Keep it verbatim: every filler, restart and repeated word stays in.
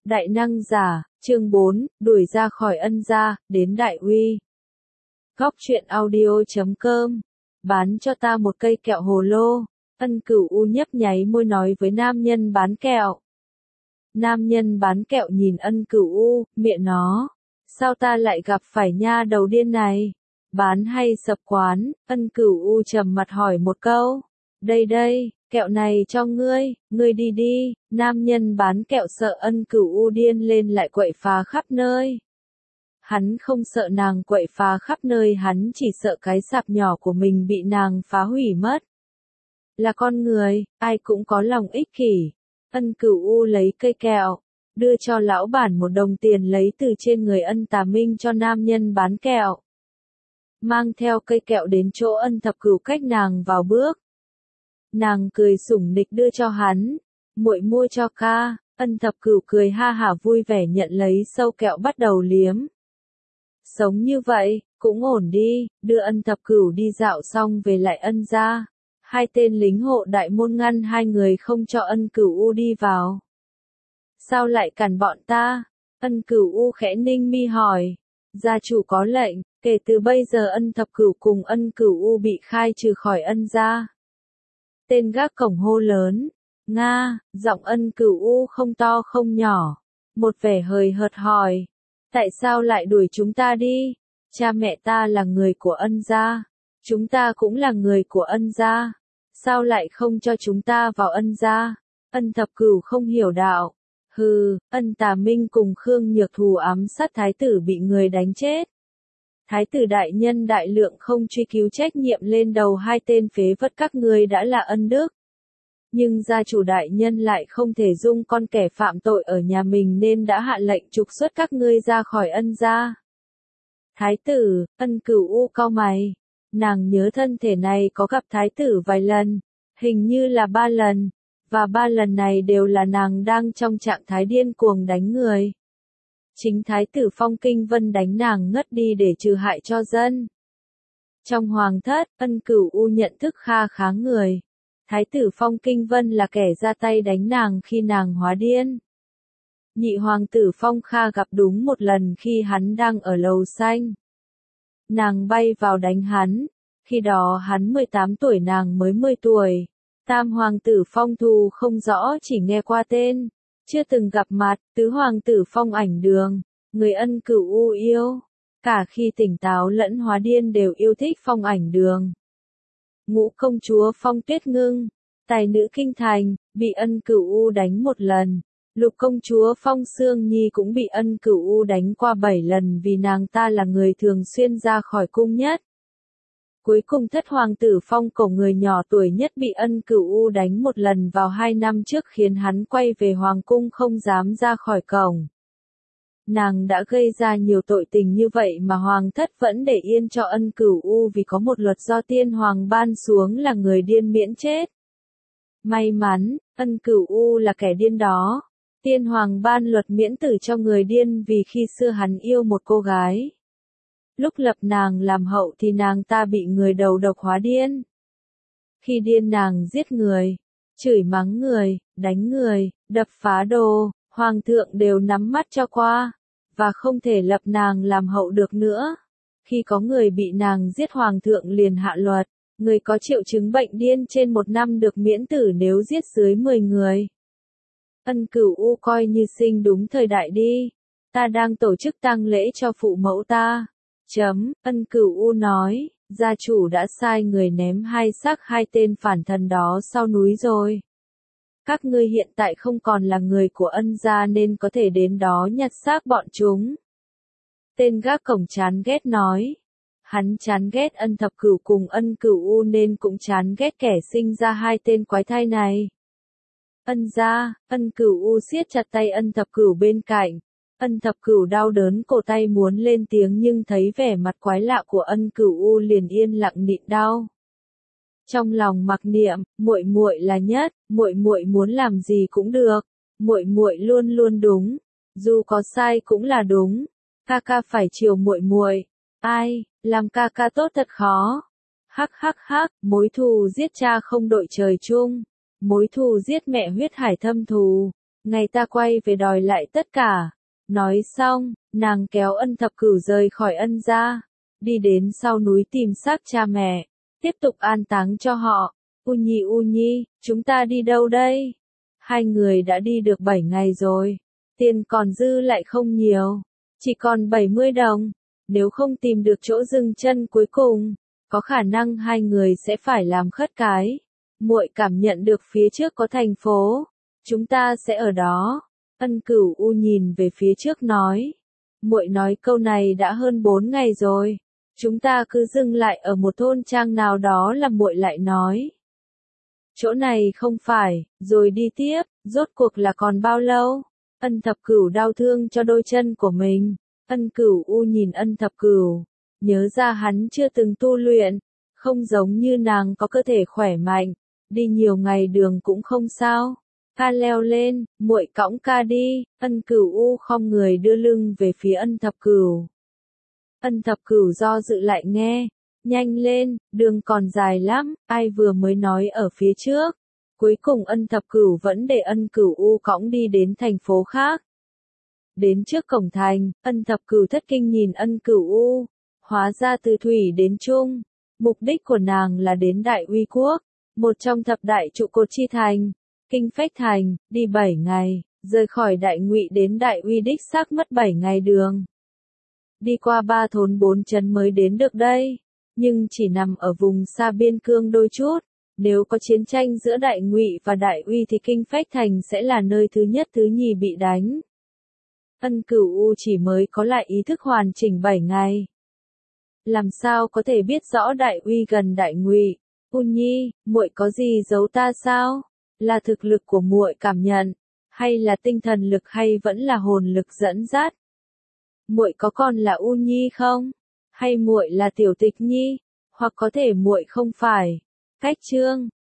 Đại năng giả, chương bốn, đuổi ra khỏi ân gia, đến đại uy. Góc truyện audio chấm com, bán cho ta một cây kẹo hồ lô. Ân Cửu U nhấp nháy môi nói với nam nhân bán kẹo. Nam nhân bán kẹo nhìn Ân Cửu U, miệng nó. Sao ta lại gặp phải nha đầu điên này? Bán hay sập quán? Ân Cửu U trầm mặt hỏi một câu. Đây đây, kẹo này cho ngươi, ngươi đi đi. Nam nhân bán kẹo sợ Ân Cửu U điên lên lại quậy phá khắp nơi. Hắn không sợ nàng quậy phá khắp nơi, hắn chỉ sợ cái sạp nhỏ của mình bị nàng phá hủy mất. Là con người, ai cũng có lòng ích kỷ. Ân Cửu U lấy cây kẹo, đưa cho lão bản một đồng tiền lấy từ trên người Ân Tà Minh cho nam nhân bán kẹo. Mang theo cây kẹo đến chỗ Ân Thập Cửu cách nàng vào bước. Nàng cười sủng nịch đưa cho hắn, muội mua cho ca. Ân Thập Cửu cười ha hả vui vẻ nhận lấy sâu kẹo bắt đầu liếm. Sống như vậy, cũng ổn đi, đưa Ân Thập Cửu đi dạo xong về lại Ân gia. Hai tên lính hộ đại môn ngăn hai người không cho Ân Cửu U đi vào. Sao lại cản bọn ta? Ân Cửu U khẽ ninh mi hỏi. Gia chủ có lệnh, kể từ bây giờ Ân Thập Cửu cùng Ân Cửu U bị khai trừ khỏi Ân gia. Tên gác cổng hô lớn. Nga, giọng Ân Cửu U không to không nhỏ. Một vẻ hời hợt hỏi. Tại sao lại đuổi chúng ta đi? Cha mẹ ta là người của Ân gia. Chúng ta cũng là người của Ân gia. Sao lại không cho chúng ta vào Ân gia? Ân Thập Cửu không hiểu đạo. Hừ, Ân Tà Minh cùng Khương Nhược Thù ám sát thái tử bị người đánh chết. Thái tử đại nhân đại lượng không truy cứu trách nhiệm lên đầu hai tên phế vật các ngươi đã là ân đức. Nhưng gia chủ đại nhân lại không thể dung con kẻ phạm tội ở nhà mình nên đã hạ lệnh trục xuất các ngươi ra khỏi Ân gia. Thái tử, Ân Cửu U cau mày. Nàng nhớ thân thể này có gặp thái tử vài lần, hình như là ba lần, và ba lần này đều là nàng đang trong trạng thái điên cuồng đánh người. Chính thái tử Phong Kinh Vân đánh nàng ngất đi để trừ hại cho dân. Trong hoàng thất, Ân Cửu U nhận thức kha khá người. Thái tử Phong Kinh Vân là kẻ ra tay đánh nàng khi nàng hóa điên. Nhị hoàng tử Phong Kha gặp đúng một lần khi hắn đang ở lầu xanh. Nàng bay vào đánh hắn, khi đó hắn mười tám tuổi nàng mới mười tuổi. Tam hoàng tử Phong Thù không rõ chỉ nghe qua tên, chưa từng gặp mặt. Tứ hoàng tử Phong Ảnh Đường, người Ân Cửu U yêu, cả khi tỉnh táo lẫn hóa điên đều yêu thích Phong Ảnh Đường. Ngũ công chúa Phong Tuyết Ngưng, tài nữ kinh thành, bị Ân Cửu U đánh một lần. Lục công chúa Phong Sương Nhi cũng bị Ân Cửu U đánh qua bảy lần vì nàng ta là người thường xuyên ra khỏi cung nhất. Cuối cùng thất hoàng tử Phong Cổ người nhỏ tuổi nhất bị Ân Cửu U đánh một lần vào hai năm trước khiến hắn quay về hoàng cung không dám ra khỏi cổng. Nàng đã gây ra nhiều tội tình như vậy mà hoàng thất vẫn để yên cho Ân Cửu U vì có một luật do tiên hoàng ban xuống là người điên miễn chết. May mắn, Ân Cửu U là kẻ điên đó. Tiên hoàng ban luật miễn tử cho người điên vì khi xưa hắn yêu một cô gái. Lúc lập nàng làm hậu thì nàng ta bị người đầu độc hóa điên. Khi điên nàng giết người, chửi mắng người, đánh người, đập phá đồ, hoàng thượng đều nắm mắt cho qua, và không thể lập nàng làm hậu được nữa. Khi có người bị nàng giết hoàng thượng liền hạ luật, người có triệu chứng bệnh điên trên một năm được miễn tử nếu giết dưới mười người. Ân Cửu U coi như sinh đúng thời đại đi. Ta đang tổ chức tang lễ cho phụ mẫu ta. Chấm, Ân Cửu U nói, gia chủ đã sai người ném hai xác hai tên phản thần đó sau núi rồi. Các ngươi hiện tại không còn là người của Ân gia nên có thể đến đó nhặt xác bọn chúng. Tên gác cổng chán ghét nói. Hắn chán ghét Ân Thập Cửu cùng Ân Cửu U nên cũng chán ghét kẻ sinh ra hai tên quái thai này. Ân gia, Ân Cửu U siết chặt tay Ân Thập Cửu bên cạnh. Ân Thập Cửu đau đớn cổ tay muốn lên tiếng nhưng thấy vẻ mặt quái lạ của Ân Cửu U liền yên lặng nhịn đau. Trong lòng mặc niệm, muội muội là nhất, muội muội muốn làm gì cũng được, muội muội luôn luôn đúng, dù có sai cũng là đúng. Ca ca phải chiều muội muội. Ai, làm ca ca tốt thật khó. Hắc hắc hắc, mối thù giết cha không đội trời chung. Mối thù giết mẹ huyết hải thâm thù. ngày ta quay về đòi lại tất cả. Nói xong, nàng kéo Ân Thập Cửu rời khỏi Ân gia, đi đến sau núi tìm xác cha mẹ, tiếp tục an táng cho họ. U Nhi U Nhi, chúng ta đi đâu đây? Hai người đã đi được bảy ngày rồi, tiền còn dư lại không nhiều, chỉ còn bảy mươi đồng. Nếu không tìm được chỗ dừng chân cuối cùng, có khả năng hai người sẽ phải làm khất cái. Muội cảm nhận được phía trước có thành phố, chúng ta sẽ ở đó. Ân Cửu U nhìn về phía trước nói. Muội nói câu này đã hơn bốn ngày rồi, chúng ta cứ dừng lại ở một thôn trang nào đó là muội lại nói. Chỗ này không phải, rồi đi tiếp, rốt cuộc là còn bao lâu? Ân Thập Cửu đau thương cho đôi chân của mình. Ân Cửu U nhìn Ân Thập Cửu, nhớ ra hắn chưa từng tu luyện, không giống như nàng có cơ thể khỏe mạnh, đi nhiều ngày đường cũng không sao. Ca leo lên, muội cõng ca đi. Ân Cửu U khom người đưa lưng về phía Ân Thập Cửu. Ân Thập Cửu do dự lại nghe, nhanh lên, đường còn dài lắm, ai vừa mới nói ở phía trước. Cuối cùng Ân Thập Cửu vẫn để Ân Cửu U cõng đi đến thành phố khác. Đến trước cổng thành, Ân Thập Cửu thất kinh nhìn Ân Cửu U, hóa ra từ thủy đến trung, mục đích của nàng là đến Đại Uy Quốc, một trong thập đại trụ cột chi thành, Kinh Phách Thành, đi bảy ngày, rời khỏi Đại Ngụy đến Đại Uy đích xác mất bảy ngày đường. Đi qua ba thôn bốn trấn mới đến được đây, nhưng chỉ nằm ở vùng xa biên cương đôi chút. Nếu có chiến tranh giữa Đại Ngụy và Đại Uy thì Kinh Phách Thành sẽ là nơi thứ nhất thứ nhì bị đánh. Ân Cửu U chỉ mới có lại ý thức hoàn chỉnh bảy ngày. Làm sao có thể biết rõ Đại Uy gần Đại Ngụy? U Nhi, muội có gì giấu ta sao? Là thực lực của muội cảm nhận, hay là tinh thần lực hay vẫn là hồn lực dẫn dắt? Muội có còn là U Nhi không? Hay muội là Tiểu Tịch Nhi? Hoặc có thể muội không phải? Cách chương